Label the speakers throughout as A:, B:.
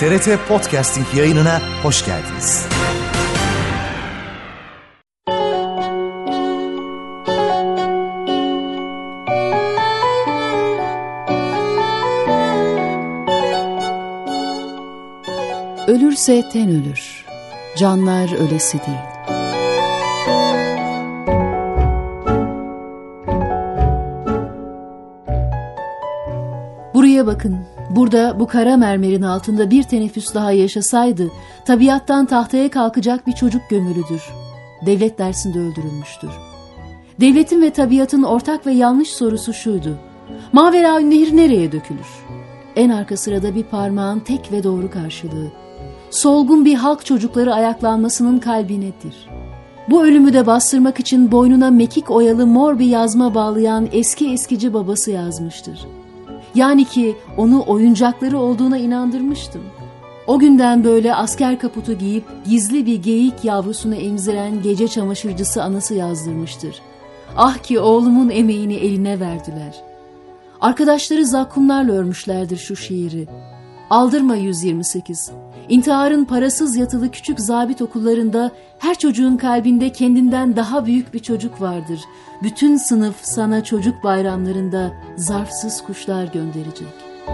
A: TRT Podcasting yayınına hoş geldiniz.
B: Ölürse ten ölür, canlar ölesi değil. Buraya bakın, burada bu kara mermerin altında bir teneffüs daha yaşasaydı, tabiattan tahtaya kalkacak bir çocuk gömülüdür. Devlet dersinde öldürülmüştür. Devletin ve tabiatın ortak ve yanlış sorusu şuydu: Maveraün Nehir nereye dökülür? En arka sırada bir parmağın tek ve doğru karşılığı. Solgun bir halk çocukları ayaklanmasının kalbinedir. Bu ölümü de bastırmak için boynuna mekik oyalı mor bir yazma bağlayan eskici babası yazmıştır. Yani ki onu oyuncakları olduğuna inandırmıştım. O günden böyle asker kaputu giyip gizli bir geyik yavrusunu emziren gece çamaşırcısı anası yazdırmıştır. Ah ki oğlumun emeğini eline verdiler. Arkadaşları zakkumlarla örmüşlerdir şu şiiri. Aldırma 128. İntiharın parasız yatılı küçük zabit okullarında her çocuğun kalbinde kendinden daha büyük bir çocuk vardır. Bütün sınıf sana çocuk bayramlarında zarfsız kuşlar gönderecek.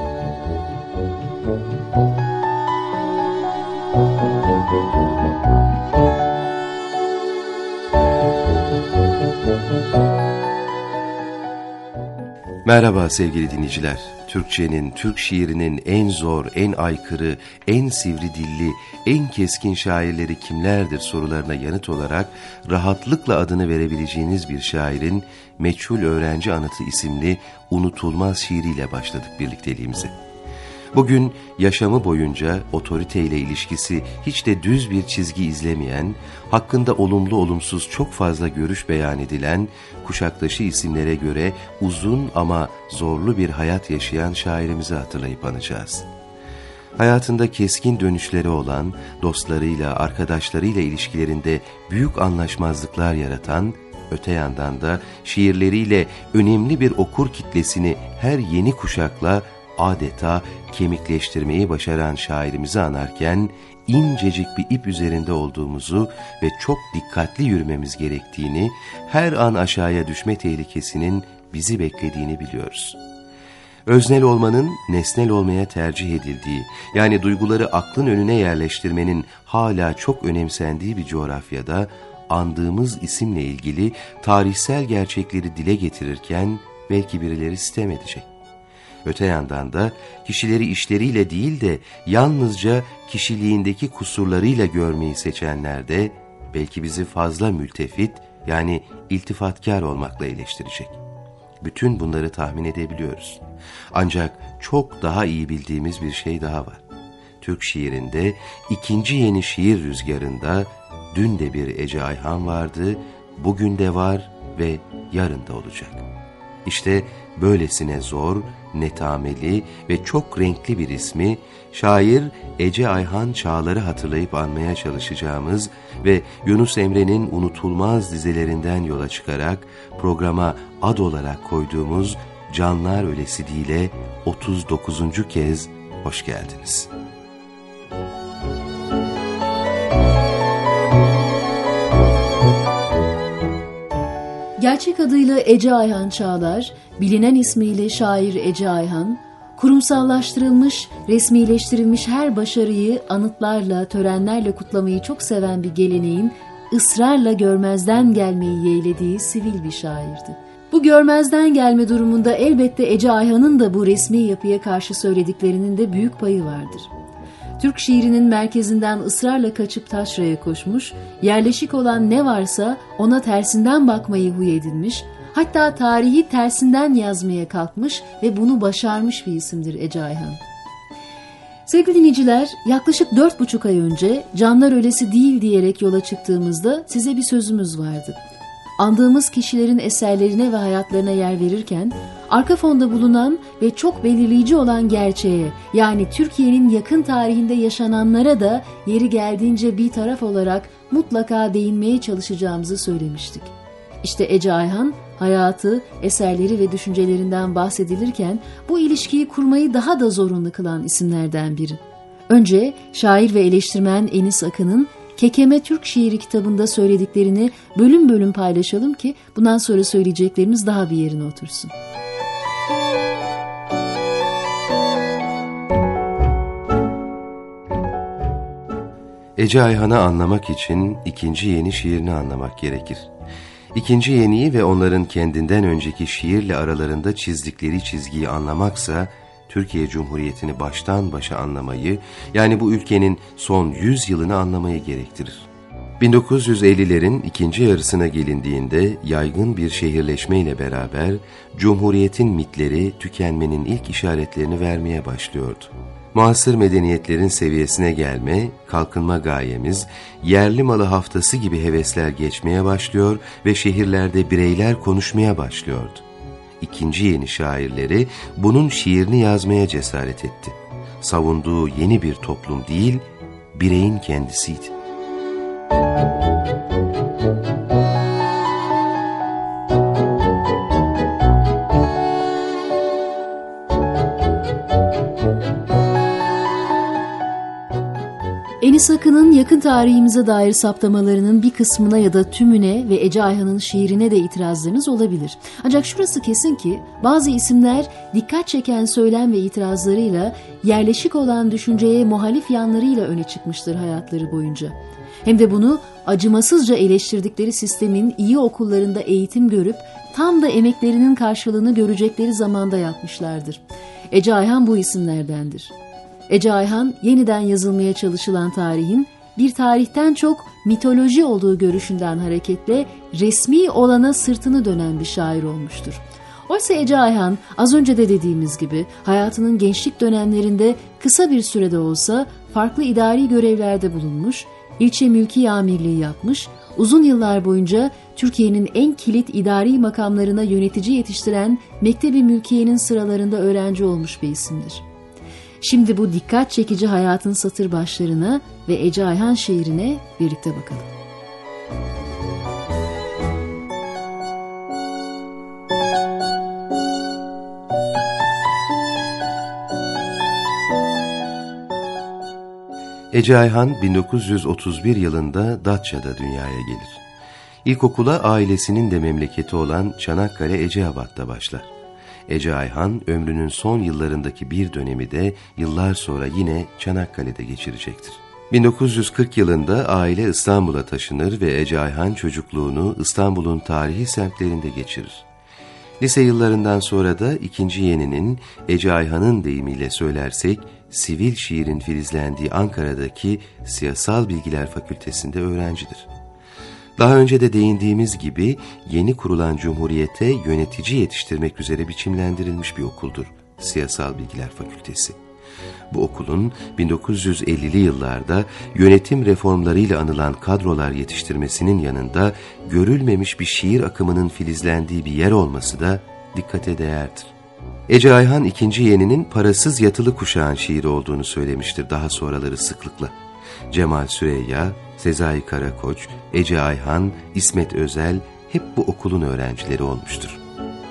C: Merhaba sevgili dinleyiciler. Türkçenin, Türk şiirinin en zor, en aykırı, en sivri dilli, en keskin şairleri kimlerdir sorularına yanıt olarak rahatlıkla adını verebileceğiniz bir şairin Meçhul Öğrenci Anıtı isimli unutulmaz şiiriyle başladık birlikteliğimize. Bugün yaşamı boyunca otoriteyle ilişkisi hiç de düz bir çizgi izlemeyen, hakkında olumlu olumsuz çok fazla görüş beyan edilen, kuşaktaşı isimlere göre uzun ama zorlu bir hayat yaşayan şairimizi hatırlayıp anacağız. Hayatında keskin dönüşleri olan, dostlarıyla, arkadaşlarıyla ilişkilerinde büyük anlaşmazlıklar yaratan, öte yandan da şiirleriyle önemli bir okur kitlesini her yeni kuşakla adeta kemikleştirmeyi başaran şairimizi anarken incecik bir ip üzerinde olduğumuzu ve çok dikkatli yürümemiz gerektiğini, her an aşağıya düşme tehlikesinin bizi beklediğini biliyoruz. Öznel olmanın nesnel olmaya tercih edildiği, yani duyguları aklın önüne yerleştirmenin hala çok önemsendiği bir coğrafyada andığımız isimle ilgili tarihsel gerçekleri dile getirirken belki birileri sitem edecek. Öte yandan da kişileri işleriyle değil de yalnızca kişiliğindeki kusurlarıyla görmeyi seçenler de belki bizi fazla mültefit, yani iltifatkar olmakla eleştirecek. Bütün bunları tahmin edebiliyoruz. Ancak çok daha iyi bildiğimiz bir şey daha var. Türk şiirinde ikinci yeni şiir rüzgarında dün de bir Ece Ayhan vardı, bugün de var ve yarın da olacak. İşte böylesine zor, netameli ve çok renkli bir ismi, şair Ece Ayhan Çağlar'ı hatırlayıp anmaya çalışacağımız ve Yunus Emre'nin unutulmaz dizelerinden yola çıkarak programa ad olarak koyduğumuz Canlar Ölesi Değil'e 39. kez hoş geldiniz.
B: Gerçek adıyla Ece Ayhan Çağlar, bilinen ismiyle şair Ece Ayhan, kurumsallaştırılmış, resmileştirilmiş her başarıyı anıtlarla, törenlerle kutlamayı çok seven bir geleneğin ısrarla görmezden gelmeyi yeğlediği sivil bir şairdi. Bu görmezden gelme durumunda elbette Ece Ayhan'ın da bu resmi yapıya karşı söylediklerinin de büyük payı vardır. Türk şiirinin merkezinden ısrarla kaçıp taşraya koşmuş, yerleşik olan ne varsa ona tersinden bakmayı huy edinmiş, hatta tarihi tersinden yazmaya kalkmış ve bunu başarmış bir isimdir Ece Ayhan. Sevgili dinleyiciler, yaklaşık 4,5 ay önce Canlar Ölesi Değil diyerek yola çıktığımızda size bir sözümüz vardı. Andığımız kişilerin eserlerine ve hayatlarına yer verirken, arka fonda bulunan ve çok belirleyici olan gerçeğe, yani Türkiye'nin yakın tarihinde yaşananlara da yeri geldiğince bir taraf olarak mutlaka değinmeye çalışacağımızı söylemiştik. İşte Ece Ayhan, hayatı, eserleri ve düşüncelerinden bahsedilirken bu ilişkiyi kurmayı daha da zorunlu kılan isimlerden biri. Önce şair ve eleştirmen Enis Akın'ın Kekeme Türk Şiiri kitabında söylediklerini bölüm bölüm paylaşalım ki bundan sonra söyleyeceklerimiz daha bir yerine otursun.
C: Ece Ayhan'ı anlamak için ikinci yeni şiirini anlamak gerekir. İkinci yeniyi ve onların kendinden önceki şiirle aralarında çizdikleri çizgiyi anlamaksa, Türkiye Cumhuriyeti'ni baştan başa anlamayı, yani bu ülkenin son 100 yılını anlamayı gerektirir. 1950'lerin ikinci yarısına gelindiğinde yaygın bir şehirleşmeyle beraber Cumhuriyet'in mitleri tükenmenin ilk işaretlerini vermeye başlıyordu. Muasır medeniyetlerin seviyesine gelme, kalkınma gayemiz, yerli malı haftası gibi hevesler geçmeye başlıyor ve şehirlerde bireyler konuşmaya başlıyordu. İkinci yeni şairleri bunun şiirini yazmaya cesaret etti. Savunduğu yeni bir toplum değil, bireyin kendisiydi.
B: Enis Akın'ın yakın tarihimize dair saptamalarının bir kısmına ya da tümüne ve Ece Ayhan'ın şiirine de itirazlarınız olabilir. Ancak şurası kesin ki bazı isimler dikkat çeken söylem ve itirazlarıyla, yerleşik olan düşünceye muhalif yanlarıyla öne çıkmıştır hayatları boyunca. Hem de bunu acımasızca eleştirdikleri sistemin iyi okullarında eğitim görüp tam da emeklerinin karşılığını görecekleri zamanda yapmışlardır. Ece Ayhan bu isimlerdendir. Ece Ayhan, yeniden yazılmaya çalışılan tarihin bir tarihten çok mitoloji olduğu görüşünden hareketle resmi olana sırtını dönen bir şair olmuştur. Oysa Ece Ayhan, az önce de dediğimiz gibi hayatının gençlik dönemlerinde kısa bir sürede olsa farklı idari görevlerde bulunmuş, ilçe mülki amirliği yapmış, uzun yıllar boyunca Türkiye'nin en kilit idari makamlarına yönetici yetiştiren Mektebi Mülkiye'nin sıralarında öğrenci olmuş bir isimdir. Şimdi bu dikkat çekici hayatın satır başlarına ve Ece Ayhan şiirine birlikte bakalım.
C: Ece Ayhan 1931 yılında Datça'da dünyaya gelir. İlkokula ailesinin de memleketi olan Çanakkale Eceabat'ta başlar. Ece Ayhan ömrünün son yıllarındaki bir dönemi de yıllar sonra yine Çanakkale'de geçirecektir. 1940 yılında aile İstanbul'a taşınır ve Ece Ayhan çocukluğunu İstanbul'un tarihi semtlerinde geçirir. Lise yıllarından sonra da ikinci yeninin, Ece Ayhan'ın deyimiyle söylersek, sivil şiirin filizlendiği Ankara'daki Siyasal Bilgiler Fakültesi'nde öğrencidir. Daha önce de değindiğimiz gibi yeni kurulan Cumhuriyet'e yönetici yetiştirmek üzere biçimlendirilmiş bir okuldur Siyasal Bilgiler Fakültesi. Bu okulun 1950'li yıllarda yönetim reformlarıyla anılan kadrolar yetiştirmesinin yanında görülmemiş bir şiir akımının filizlendiği bir yer olması da dikkate değerdir. Ece Ayhan ikinci yeninin parasız yatılı kuşağın şiiri olduğunu söylemiştir daha sonraları sıklıkla. Cemal Süreyya, Sezai Karakoç, Ece Ayhan, İsmet Özel hep bu okulun öğrencileri olmuştur.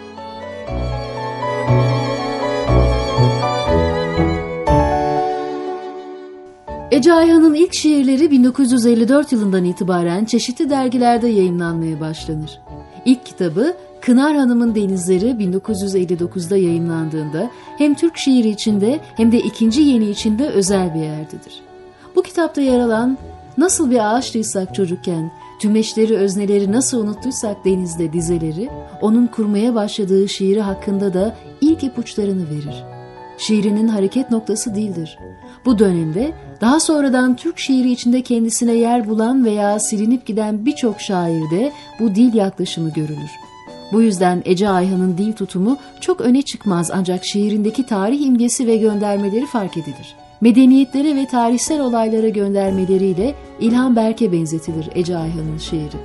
B: Ece Ayhan'ın ilk şiirleri 1954 yılından itibaren çeşitli dergilerde yayımlanmaya başlanır. İlk kitabı Kınar Hanım'ın Denizleri 1959'da yayımlandığında hem Türk şiiri içinde hem de ikinci yeni içinde özel bir yerdedir. Bu kitapta yer alan "Nasıl bir ağaçtıysak çocukken, tümeşleri özneleri nasıl unuttuysak denizde" dizeleri, onun kurmaya başladığı şiiri hakkında da ilk ipuçlarını verir. Şiirinin hareket noktası değildir. Bu dönemde daha sonradan Türk şiiri içinde kendisine yer bulan veya silinip giden birçok şairde bu dil yaklaşımı görülür. Bu yüzden Ece Ayhan'ın dil tutumu çok öne çıkmaz, ancak şiirindeki tarih imgesi ve göndermeleri fark edilir. Medeniyetlere ve tarihsel olaylara göndermeleriyle İlhan Berk'e benzetilir Ece Ayhan'ın şiiri.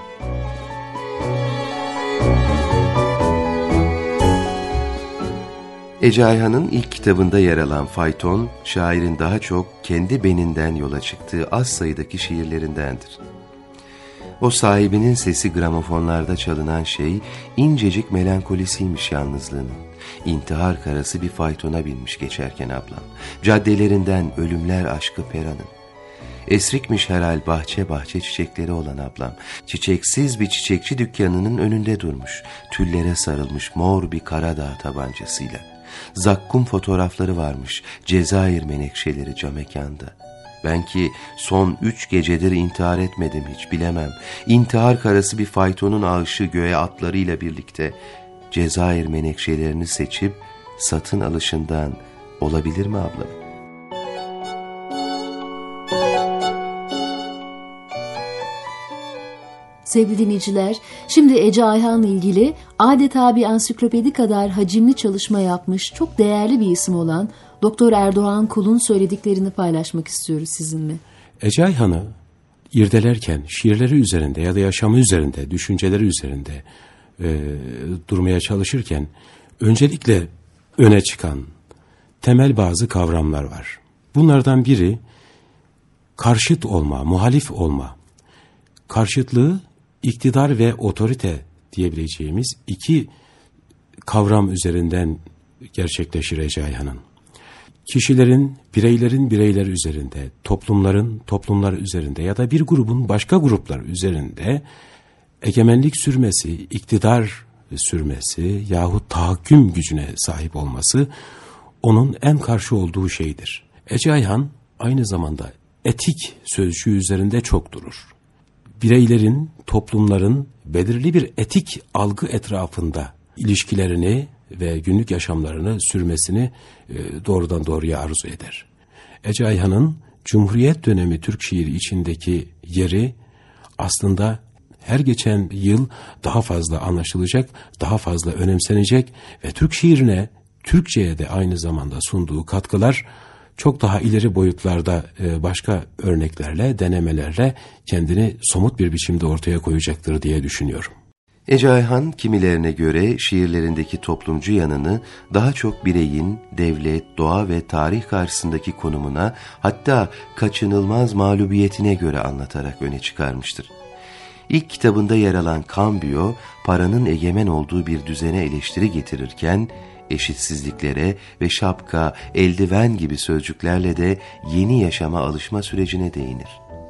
C: Ece Ayhan'ın ilk kitabında yer alan fayton, şairin daha çok kendi beninden yola çıktığı az sayıdaki şiirlerindendir. O sahibinin sesi gramofonlarda çalınan şey incecik melankolisiymiş yalnızlığının. İntihar karası bir faytona binmiş geçerken ablam. Caddelerinden ölümler aşkı Pera'nın. Esrikmiş herhal bahçe bahçe çiçekleri olan ablam. Çiçeksiz bir çiçekçi dükkanının önünde durmuş. Tüllere sarılmış mor bir Karadağ tabancasıyla. Zakkum fotoğrafları varmış. Cezayir menekşeleri camekanda. Ben ki son 3 gecedir intihar etmedim hiç bilemem. İntihar karası bir faytonun ağışı göğe atlarıyla birlikte Cezayir menekşelerini seçip satın alışından olabilir mi ablam?
B: Sevgili dinleyiciler, şimdi Ece Ayhan'la ilgili adeta bir ansiklopedi kadar hacimli çalışma yapmış çok değerli bir isim olan Doktor Erdoğan Kul'un söylediklerini paylaşmak istiyoruz sizinle.
D: Ece Ayhan'ı irdelerken şiirleri üzerinde ya da yaşamı üzerinde, düşünceleri üzerinde durmaya çalışırken öncelikle öne çıkan temel bazı kavramlar var. Bunlardan biri karşıt olma, muhalif olma. Karşıtlığı iktidar ve otorite diyebileceğimiz iki kavram üzerinden gerçekleşir Ece Ayhan'ın. Kişilerin, bireyler üzerinde, toplumlar üzerinde ya da bir grubun başka gruplar üzerinde egemenlik sürmesi, iktidar sürmesi yahut tahakküm gücüne sahip olması onun en karşı olduğu şeydir. Ece Ayhan aynı zamanda etik sözcüğü üzerinde çok durur. Bireylerin, toplumların belirli bir etik algı etrafında ilişkilerini ve günlük yaşamlarını sürmesini doğrudan doğruya arzu eder. Ece Ayhan'ın Cumhuriyet dönemi Türk şiiri içindeki yeri aslında her geçen yıl daha fazla anlaşılacak, daha fazla önemsenecek ve Türk şiirine, Türkçe'ye de aynı zamanda sunduğu katkılar çok daha ileri boyutlarda başka örneklerle, denemelerle kendini somut bir biçimde ortaya koyacaktır diye düşünüyorum.
C: Ece Ayhan kimilerine göre şiirlerindeki toplumcu yanını daha çok bireyin, devlet, doğa ve tarih karşısındaki konumuna, hatta kaçınılmaz mağlubiyetine göre anlatarak öne çıkarmıştır. İlk kitabında yer alan Cambio, paranın egemen olduğu bir düzene eleştiri getirirken, eşitsizliklere ve şapka, eldiven gibi sözcüklerle de yeni yaşama alışma sürecine değinir.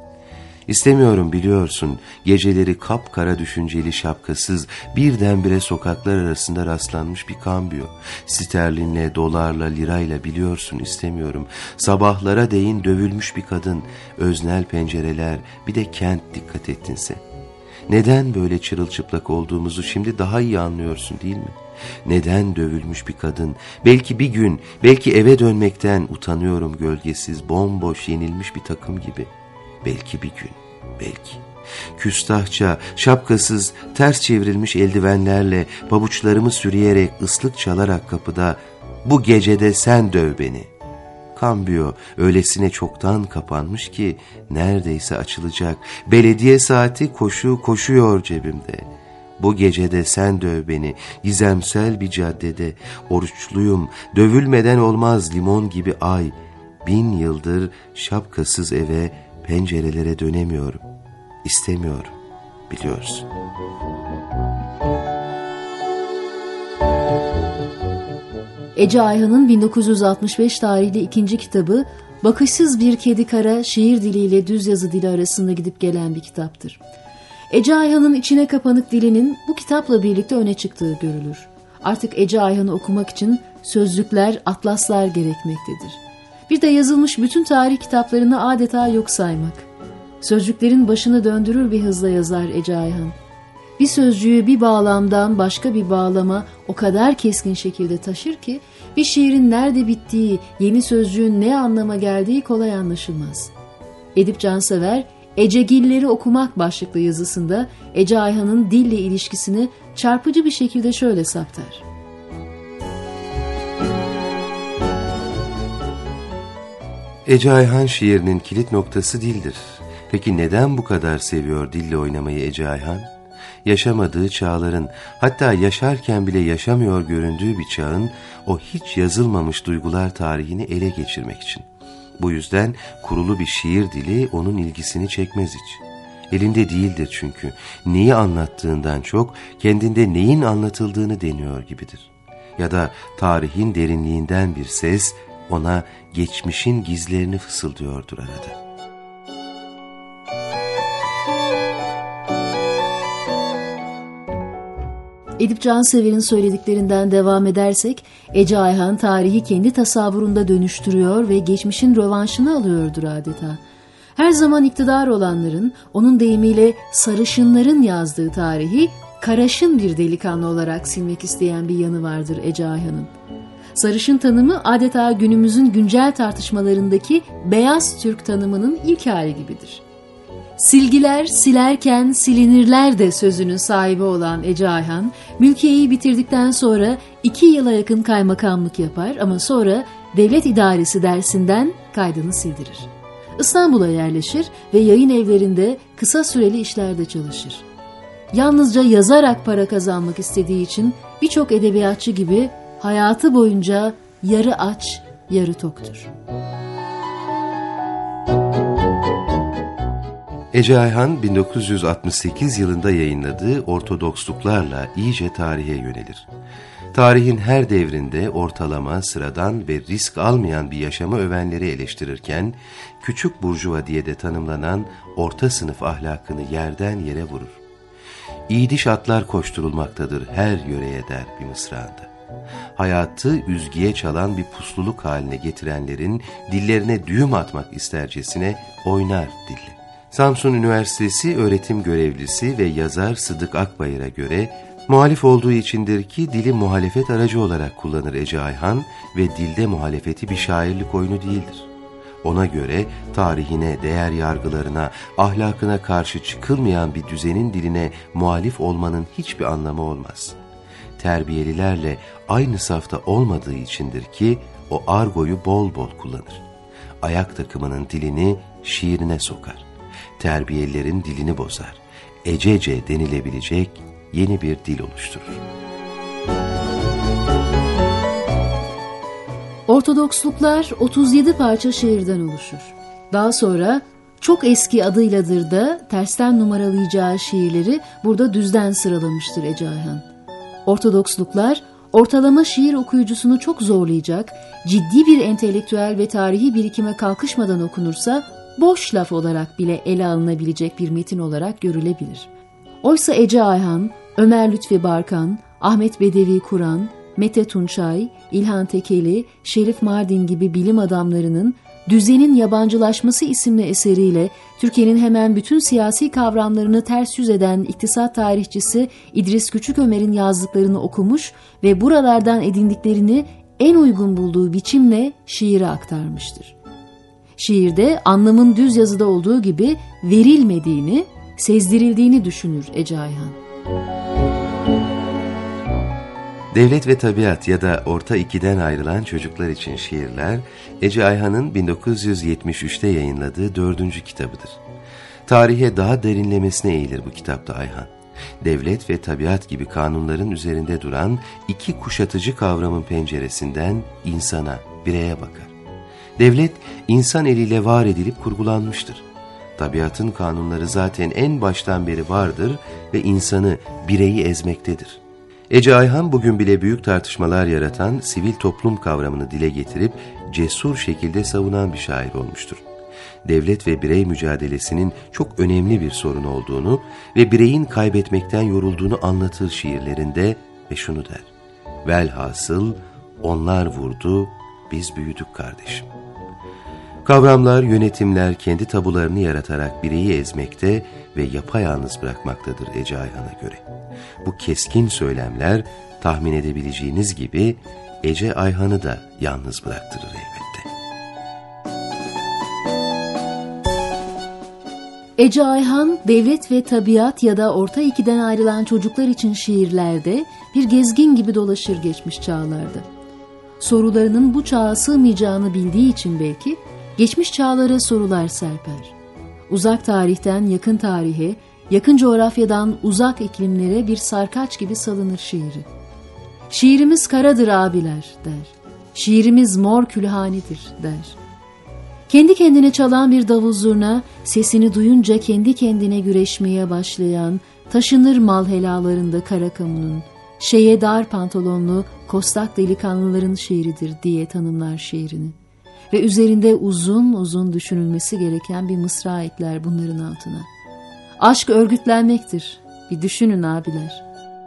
C: İstemiyorum biliyorsun, geceleri kapkara düşünceli şapkasız birdenbire sokaklar arasında rastlanmış bir Cambio. Sterlinle, dolarla, lirayla biliyorsun istemiyorum. Sabahlara değin dövülmüş bir kadın, öznel pencereler, bir de kent dikkat ettinse. Neden böyle çırılçıplak olduğumuzu şimdi daha iyi anlıyorsun değil mi? Neden dövülmüş bir kadın? Belki bir gün, belki eve dönmekten utanıyorum gölgesiz, bomboş yenilmiş bir takım gibi. Belki bir gün, belki. Küstahça, şapkasız, ters çevrilmiş eldivenlerle, pabuçlarımı sürüyerek, ıslık çalarak kapıda, bu gecede sen döv beni. Cambio öylesine çoktan kapanmış ki neredeyse açılacak. Belediye saati koşuyor cebimde. Bu gecede sen döv beni, gizemsel bir caddede. Oruçluyum, dövülmeden olmaz limon gibi ay. 1000 yıldır şapkasız eve, pencerelere dönemiyorum. İstemiyorum, biliyorsun.
B: Ece Ayhan'ın 1965 tarihli ikinci kitabı, bakışsız bir kedi kara şiir diliyle düz yazı dili arasında gidip gelen bir kitaptır. Ece Ayhan'ın içine kapanık dilinin bu kitapla birlikte öne çıktığı görülür. Artık Ece Ayhan'ı okumak için sözlükler, atlaslar gerekmektedir. Bir de yazılmış bütün tarih kitaplarını adeta yok saymak. Sözcüklerin başını döndürür bir hızla yazar Ece Ayhan. Bir sözcüğü bir bağlamdan başka bir bağlama o kadar keskin şekilde taşır ki bir şiirin nerede bittiği, yeni sözcüğün ne anlama geldiği kolay anlaşılmaz. Edip Cansever, Ecegilleri Okumak başlıklı yazısında Ece Ayhan'ın dille ilişkisini çarpıcı bir şekilde şöyle saptar.
C: Ece Ayhan şiirinin kilit noktası dildir. Peki neden bu kadar seviyor dille oynamayı Ece Ayhan? Yaşamadığı çağların, hatta yaşarken bile yaşamıyor göründüğü bir çağın o hiç yazılmamış duygular tarihini ele geçirmek için. Bu yüzden kurulu bir şiir dili onun ilgisini çekmez hiç. Elinde değildir çünkü. Neyi anlattığından çok kendinde neyin anlatıldığını deniyor gibidir. Ya da tarihin derinliğinden bir ses ona geçmişin gizlerini fısıldıyordur arada.
B: Edip Cansever'in söylediklerinden devam edersek, Ece Ayhan tarihi kendi tasavvurunda dönüştürüyor ve geçmişin rövanşını alıyordur adeta. Her zaman iktidar olanların, onun deyimiyle sarışınların yazdığı tarihi, karaşın bir delikanlı olarak silmek isteyen bir yanı vardır Ece Ayhan'ın. Sarışın tanımı adeta günümüzün güncel tartışmalarındaki beyaz Türk tanımının ilk hali gibidir. Silgiler silerken silinirler de sözünün sahibi olan Ece Ayhan, mülkiyeyi bitirdikten sonra 2 yıla yakın kaymakamlık yapar ama sonra devlet idaresi dersinden kaydını sildirir. İstanbul'a yerleşir ve yayın evlerinde kısa süreli işlerde çalışır. Yalnızca yazarak para kazanmak istediği için birçok edebiyatçı gibi hayatı boyunca yarı aç, yarı toktur.
C: Ece Ayhan 1968 yılında yayınladığı Ortodoksluklarla iyice tarihe yönelir. Tarihin her devrinde ortalama, sıradan ve risk almayan bir yaşamı övenleri eleştirirken, küçük burjuva diye de tanımlanan orta sınıf ahlakını yerden yere vurur. İğdiş atlar koşturulmaktadır her yöreye der bir mısrağında. Hayatı üzgiye çalan bir pusluluk haline getirenlerin dillerine düğüm atmak istercesine oynar dilli. Samsun Üniversitesi öğretim görevlisi ve yazar Sıdık Akbayır'a göre muhalif olduğu içindir ki dili muhalefet aracı olarak kullanır Ece Ayhan ve dilde muhalefeti bir şairlik oyunu değildir. Ona göre tarihine, değer yargılarına, ahlakına karşı çıkılmayan bir düzenin diline muhalif olmanın hiçbir anlamı olmaz. Terbiyelilerle aynı safta olmadığı içindir ki o argoyu bol bol kullanır. Ayak takımının dilini şiirine sokar. Terbiyelilerin dilini bozar. Ecece denilebilecek yeni bir dil oluşturur.
B: Ortodoksluklar 37 parça şiirden oluşur. Daha sonra çok eski adıyladır da tersten numaralayacağı şiirleri burada düzden sıralamıştır Ece Ayhan. Ortodoksluklar ortalama şiir okuyucusunu çok zorlayacak, ciddi bir entelektüel ve tarihi birikime kalkışmadan okunursa boş laf olarak bile ele alınabilecek bir metin olarak görülebilir. Oysa Ece Ayhan, Ömer Lütfi Barkan, Ahmet Bedevi Kur'an, Mete Tunçay, İlhan Tekeli, Şerif Mardin gibi bilim adamlarının Düzenin Yabancılaşması isimli eseriyle Türkiye'nin hemen bütün siyasi kavramlarını ters yüz eden iktisat tarihçisi İdris Küçükömer'in yazdıklarını okumuş ve buralardan edindiklerini en uygun bulduğu biçimle şiire aktarmıştır. Şiirde anlamın düz yazıda olduğu gibi verilmediğini, sezdirildiğini düşünür Ece Ayhan.
C: Devlet ve Tabiat ya da Orta İki'den ayrılan çocuklar için şiirler, Ece Ayhan'ın 1973'te yayınladığı 4. kitabıdır. Tarihe daha derinlemesine eğilir bu kitapta Ayhan. Devlet ve tabiat gibi kanunların üzerinde duran iki kuşatıcı kavramın penceresinden insana, bireye bakar. Devlet, insan eliyle var edilip kurgulanmıştır. Tabiatın kanunları zaten en baştan beri vardır ve insanı, bireyi ezmektedir. Ece Ayhan bugün bile büyük tartışmalar yaratan sivil toplum kavramını dile getirip cesur şekilde savunan bir şair olmuştur. Devlet ve birey mücadelesinin çok önemli bir sorun olduğunu ve bireyin kaybetmekten yorulduğunu anlatır şiirlerinde ve şunu der: velhasıl onlar vurdu, biz büyüdük kardeşim. Kavramlar, yönetimler kendi tabularını yaratarak bireyi ezmekte ve yapayalnız bırakmaktadır Ece Ayhan'a göre. Bu keskin söylemler tahmin edebileceğiniz gibi Ece Ayhan'ı da yalnız bıraktırır elbette.
B: Ece Ayhan, Devlet ve Tabiat ya da Orta İki'den ayrılan çocuklar için şiirlerde bir gezgin gibi dolaşır geçmiş çağlarda. Sorularının bu çağa sığmayacağını bildiği için belki geçmiş çağlara sorular serper. Uzak tarihten yakın tarihe, yakın coğrafyadan uzak iklimlere bir sarkaç gibi salınır şiiri. Şiirimiz karadır abiler der. Şiirimiz mor külhanidir der. Kendi kendine çalan bir davul zurna, sesini duyunca kendi kendine güreşmeye başlayan, taşınır mal helalarında Karakamu'nun, şeye dar pantolonlu kostak delikanlıların şiiridir diye tanımlar şiirini. Ve üzerinde uzun uzun düşünülmesi gereken bir mısra ekler bunların altına. Aşk örgütlenmektir. Bir düşünün abiler.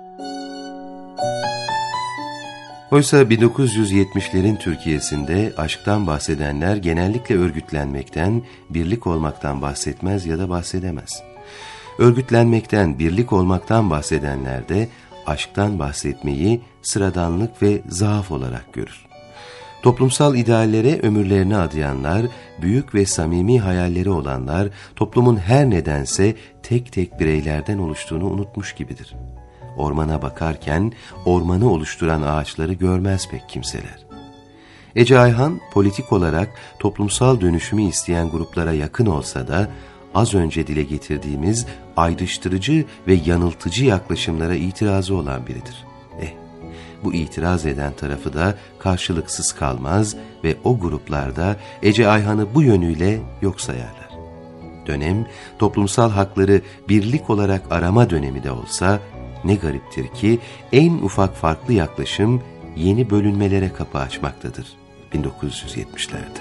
C: Oysa 1970'lerin Türkiye'sinde aşktan bahsedenler genellikle örgütlenmekten, birlik olmaktan bahsetmez ya da bahsedemez. Örgütlenmekten, birlik olmaktan bahsedenler de aşktan bahsetmeyi sıradanlık ve zaaf olarak görür. Toplumsal ideallere ömürlerini adayanlar, büyük ve samimi hayalleri olanlar, toplumun her nedense tek tek bireylerden oluştuğunu unutmuş gibidir. Ormana bakarken ormanı oluşturan ağaçları görmez pek kimseler. Ece Ayhan politik olarak toplumsal dönüşümü isteyen gruplara yakın olsa da az önce dile getirdiğimiz ayrıştırıcı ve yanıltıcı yaklaşımlara itirazı olan biridir. Bu itiraz eden tarafı da karşılıksız kalmaz ve o gruplarda Ece Ayhan'ı bu yönüyle yok sayarlar. Dönem toplumsal hakları birlik olarak arama dönemi de olsa ne gariptir ki en ufak farklı yaklaşım yeni bölünmelere kapı açmaktadır 1970'lerde.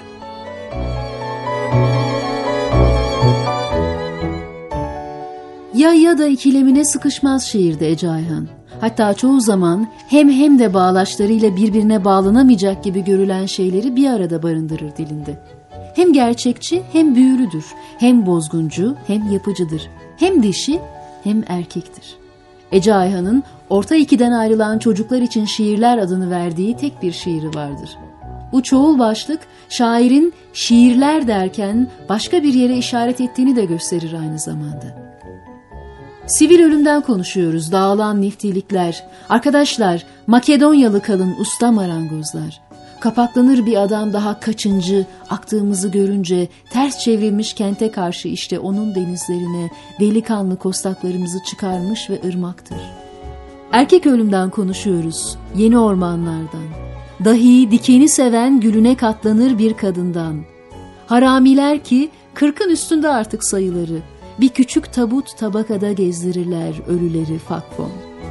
B: Ya da ikilemine sıkışmaz şiirde Ece Ayhan. Hatta çoğu zaman hem de bağlaçlarıyla birbirine bağlanamayacak gibi görülen şeyleri bir arada barındırır dilinde. Hem gerçekçi hem büyülüdür, hem bozguncu hem yapıcıdır, hem dişi hem erkektir. Ece Ayhan'ın orta ikiden ayrılan çocuklar için şiirler adını verdiği tek bir şiiri vardır. Bu çoğul başlık şairin şiirler derken başka bir yere işaret ettiğini de gösterir aynı zamanda. Sivil ölümden konuşuyoruz, dağılan neftilikler. Arkadaşlar, Makedonyalı kalın usta marangozlar. Kapaklanır bir adam daha kaçıncı, aktığımızı görünce ters çevrilmiş kente karşı işte onun denizlerine delikanlı kostaklarımızı çıkarmış ve ırmaktır. Erkek ölümden konuşuyoruz, yeni ormanlardan. Dahi dikeni seven gülüne katlanır bir kadından. Haramiler ki 40'ın üstünde artık sayıları. Bir küçük tabut tabakada gezdirirler ölüleri fakfon.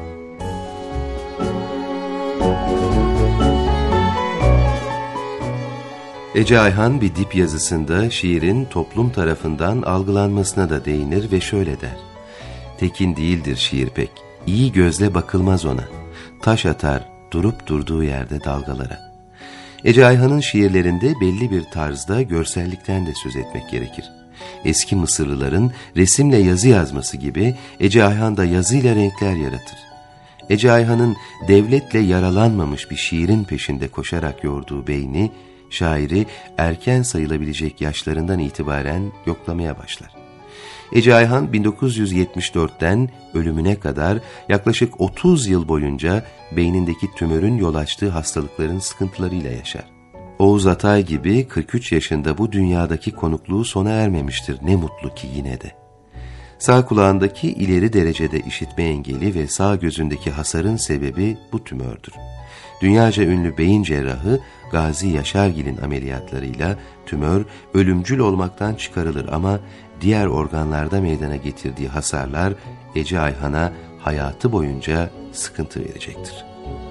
C: Ece Ayhan bir dip yazısında şiirin toplum tarafından algılanmasına da değinir ve şöyle der. Tekin değildir şiir pek, iyi gözle bakılmaz ona. Taş atar durup durduğu yerde dalgalara. Ece Ayhan'ın şiirlerinde belli bir tarzda görsellikten de söz etmek gerekir. Eski Mısırlıların resimle yazı yazması gibi Ece Ayhan da yazıyla renkler yaratır. Ece Ayhan'ın devletle yaralanmamış bir şiirin peşinde koşarak yorduğu beyni, şairi erken sayılabilecek yaşlarından itibaren yoklamaya başlar. Ece Ayhan 1974'ten ölümüne kadar yaklaşık 30 yıl boyunca beynindeki tümörün yol açtığı hastalıkların sıkıntılarıyla yaşar. Oğuz Atay gibi 43 yaşında bu dünyadaki konukluğu sona ermemiştir ne mutlu ki yine de. Sağ kulağındaki ileri derecede işitme engeli ve sağ gözündeki hasarın sebebi bu tümördür. Dünyaca ünlü beyin cerrahı Gazi Yaşargil'in ameliyatlarıyla tümör ölümcül olmaktan çıkarılır ama diğer organlarda meydana getirdiği hasarlar Ece Ayhan'a hayatı boyunca sıkıntı verecektir.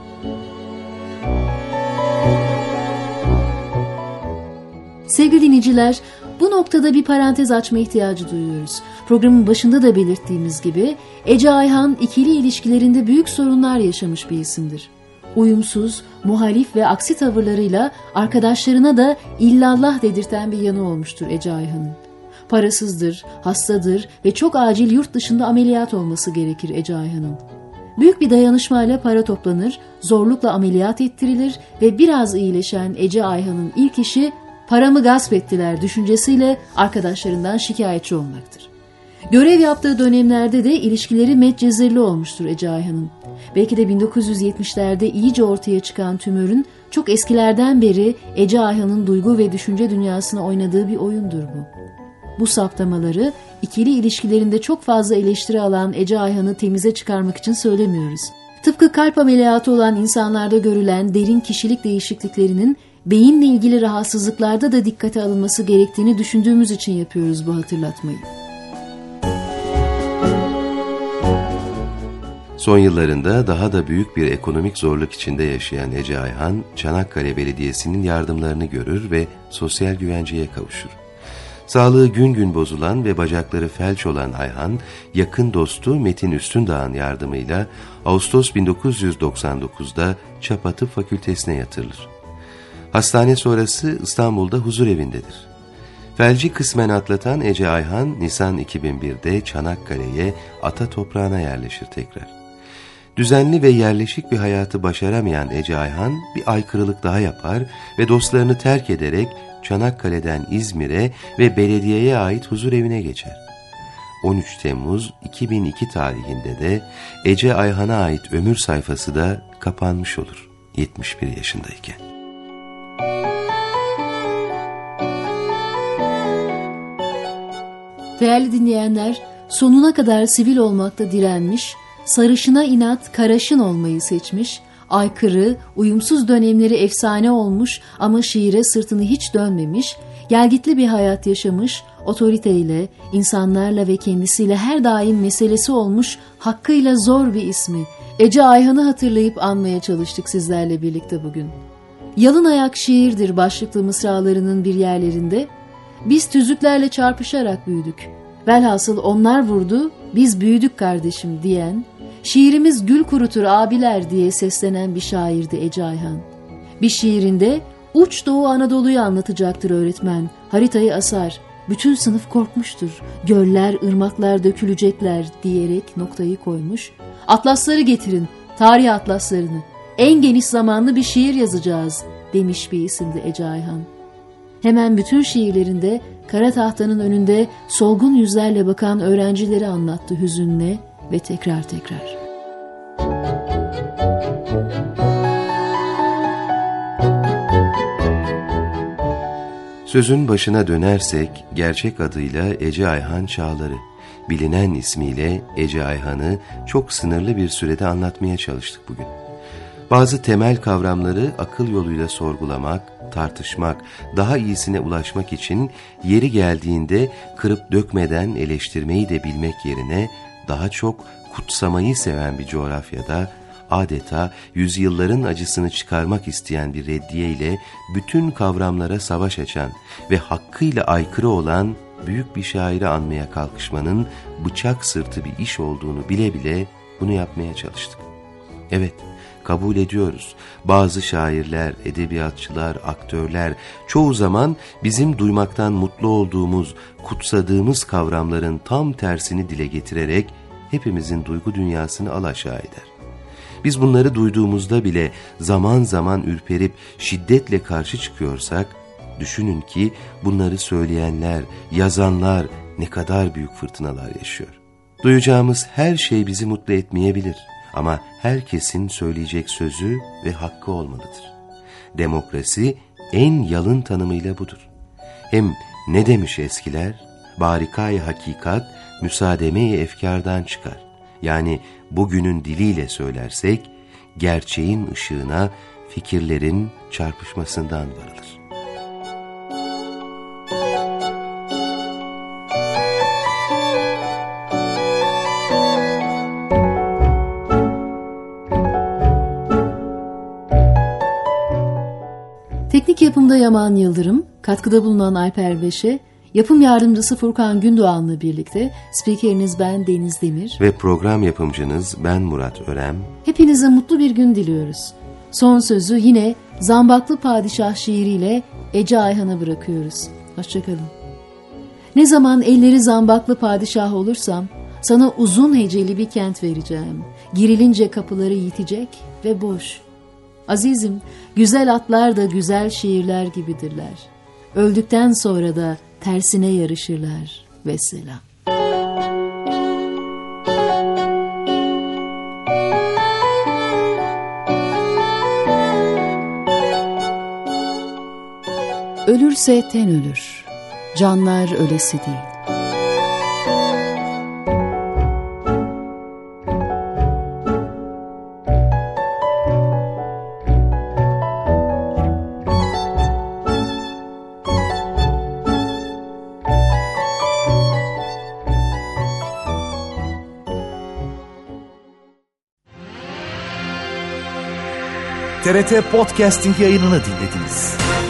B: Sevgili dinleyiciler, bu noktada bir parantez açma ihtiyacı duyuyoruz. Programın başında da belirttiğimiz gibi Ece Ayhan ikili ilişkilerinde büyük sorunlar yaşamış bir isimdir. Uyumsuz, muhalif ve aksi tavırlarıyla arkadaşlarına da illallah dedirten bir yanı olmuştur Ece Ayhan'ın. Parasızdır, hastadır ve çok acil yurt dışında ameliyat olması gerekir Ece Ayhan'ın. Büyük bir dayanışmayla para toplanır, zorlukla ameliyat ettirilir ve biraz iyileşen Ece Ayhan'ın ilk işi paramı gasp ettiler düşüncesiyle arkadaşlarından şikayetçi olmaktır. Görev yaptığı dönemlerde de ilişkileri metcezirli olmuştur Ece Ayhan'ın. Belki de 1970'lerde iyice ortaya çıkan tümörün çok eskilerden beri Ece Ayhan'ın duygu ve düşünce dünyasına oynadığı bir oyundur bu. Bu saptamaları ikili ilişkilerinde çok fazla eleştiri alan Ece Ayhan'ı temize çıkarmak için söylemiyoruz. Tıpkı kalp ameliyatı olan insanlarda görülen derin kişilik değişikliklerinin beyinle ilgili rahatsızlıklarda da dikkate alınması gerektiğini düşündüğümüz için yapıyoruz bu hatırlatmayı.
C: Son yıllarında daha da büyük bir ekonomik zorluk içinde yaşayan Ece Ayhan, Çanakkale Belediyesi'nin yardımlarını görür ve sosyal güvenceye kavuşur. Sağlığı gün gün bozulan ve bacakları felç olan Ayhan, yakın dostu Metin Üstündağ'ın yardımıyla Ağustos 1999'da Çapa Tıp Fakültesine yatırılır. Hastane sonrası İstanbul'da huzurevindedir. Felci kısmen atlatan Ece Ayhan, Nisan 2001'de Çanakkale'ye, ata toprağına yerleşir tekrar. Düzenli ve yerleşik bir hayatı başaramayan Ece Ayhan bir aykırılık daha yapar ve dostlarını terk ederek Çanakkale'den İzmir'e ve belediyeye ait huzurevine geçer. 13 Temmuz 2002 tarihinde de Ece Ayhan'a ait ömür sayfası da kapanmış olur 71 yaşındayken.
B: Değerli dinleyenler, sonuna kadar sivil olmakta direnmiş, sarışına inat karaşın olmayı seçmiş, aykırı, uyumsuz dönemleri efsane olmuş ama şiire sırtını hiç dönmemiş, gelgitli bir hayat yaşamış, otoriteyle, insanlarla ve kendisiyle her daim meselesi olmuş, hakkıyla zor bir ismi, Ece Ayhan'ı hatırlayıp anmaya çalıştık sizlerle birlikte bugün. Yalın ayak şiirdir başlıklı mısralarının bir yerlerinde, biz tüzüklerle çarpışarak büyüdük, velhasıl onlar vurdu, biz büyüdük kardeşim diyen, şiirimiz gül kurutur abiler diye seslenen bir şairdi Ece Ayhan. Bir şiirinde uç Doğu Anadolu'yu anlatacaktır öğretmen, haritayı asar, bütün sınıf korkmuştur, göller, ırmaklar dökülecekler diyerek noktayı koymuş. Atlasları getirin, tarih atlaslarını, en geniş zamanlı bir şiir yazacağız demiş bir isimdi Ece Ayhan. Hemen bütün şiirlerinde kara tahtanın önünde solgun yüzlerle bakan öğrencileri anlattı hüzünle ve tekrar tekrar.
C: Sözün başına dönersek gerçek adıyla Ece Ayhan Çağları, bilinen ismiyle Ece Ayhan'ı çok sınırlı bir sürede anlatmaya çalıştık bugün. Bazı temel kavramları akıl yoluyla sorgulamak, tartışmak, daha iyisine ulaşmak için yeri geldiğinde kırıp dökmeden eleştirmeyi de bilmek yerine daha çok kutsamayı seven bir coğrafyada adeta yüzyılların acısını çıkarmak isteyen bir reddiye ile bütün kavramlara savaş açan ve hakkıyla aykırı olan büyük bir şairi anmaya kalkışmanın bıçak sırtı bir iş olduğunu bile bile bunu yapmaya çalıştık. Evet, kabul ediyoruz. Bazı şairler, edebiyatçılar, aktörler çoğu zaman bizim duymaktan mutlu olduğumuz, kutsadığımız kavramların tam tersini dile getirerek hepimizin duygu dünyasını alaşağı eder. Biz bunları duyduğumuzda bile zaman zaman ürperip şiddetle karşı çıkıyorsak, düşünün ki bunları söyleyenler, yazanlar ne kadar büyük fırtınalar yaşıyor. Duyacağımız her şey bizi mutlu etmeyebilir ama herkesin söyleyecek sözü ve hakkı olmalıdır. Demokrasi en yalın tanımıyla budur. Hem ne demiş eskiler? Barikay hakikat, müsaademe-i efkardan çıkar. Yani bugünün diliyle söylersek, gerçeğin ışığına fikirlerin çarpışmasından varılır.
B: Teknik yapımda Yaman Yıldırım, katkıda bulunan Alper Beşe, yapım yardımcısı Furkan Gündoğan'la birlikte spikeriniz ben Deniz Demir
C: ve program yapımcınız ben Murat Örem.
B: Hepinize mutlu bir gün diliyoruz. Son sözü yine Zambaklı Padişah şiiriyle Ece Ayhan'a bırakıyoruz. Hoşçakalın. Ne zaman elleri zambaklı padişah olursam sana uzun heceli bir kent vereceğim. Girilince kapıları yitecek ve boş. Azizim, güzel atlar da güzel şiirler gibidirler. Öldükten sonra da tersine yarışırlar. Vesselam. Ölürse ten ölür, canlar ölesi değil.
A: TRT Podcasting yayınını dinlediniz.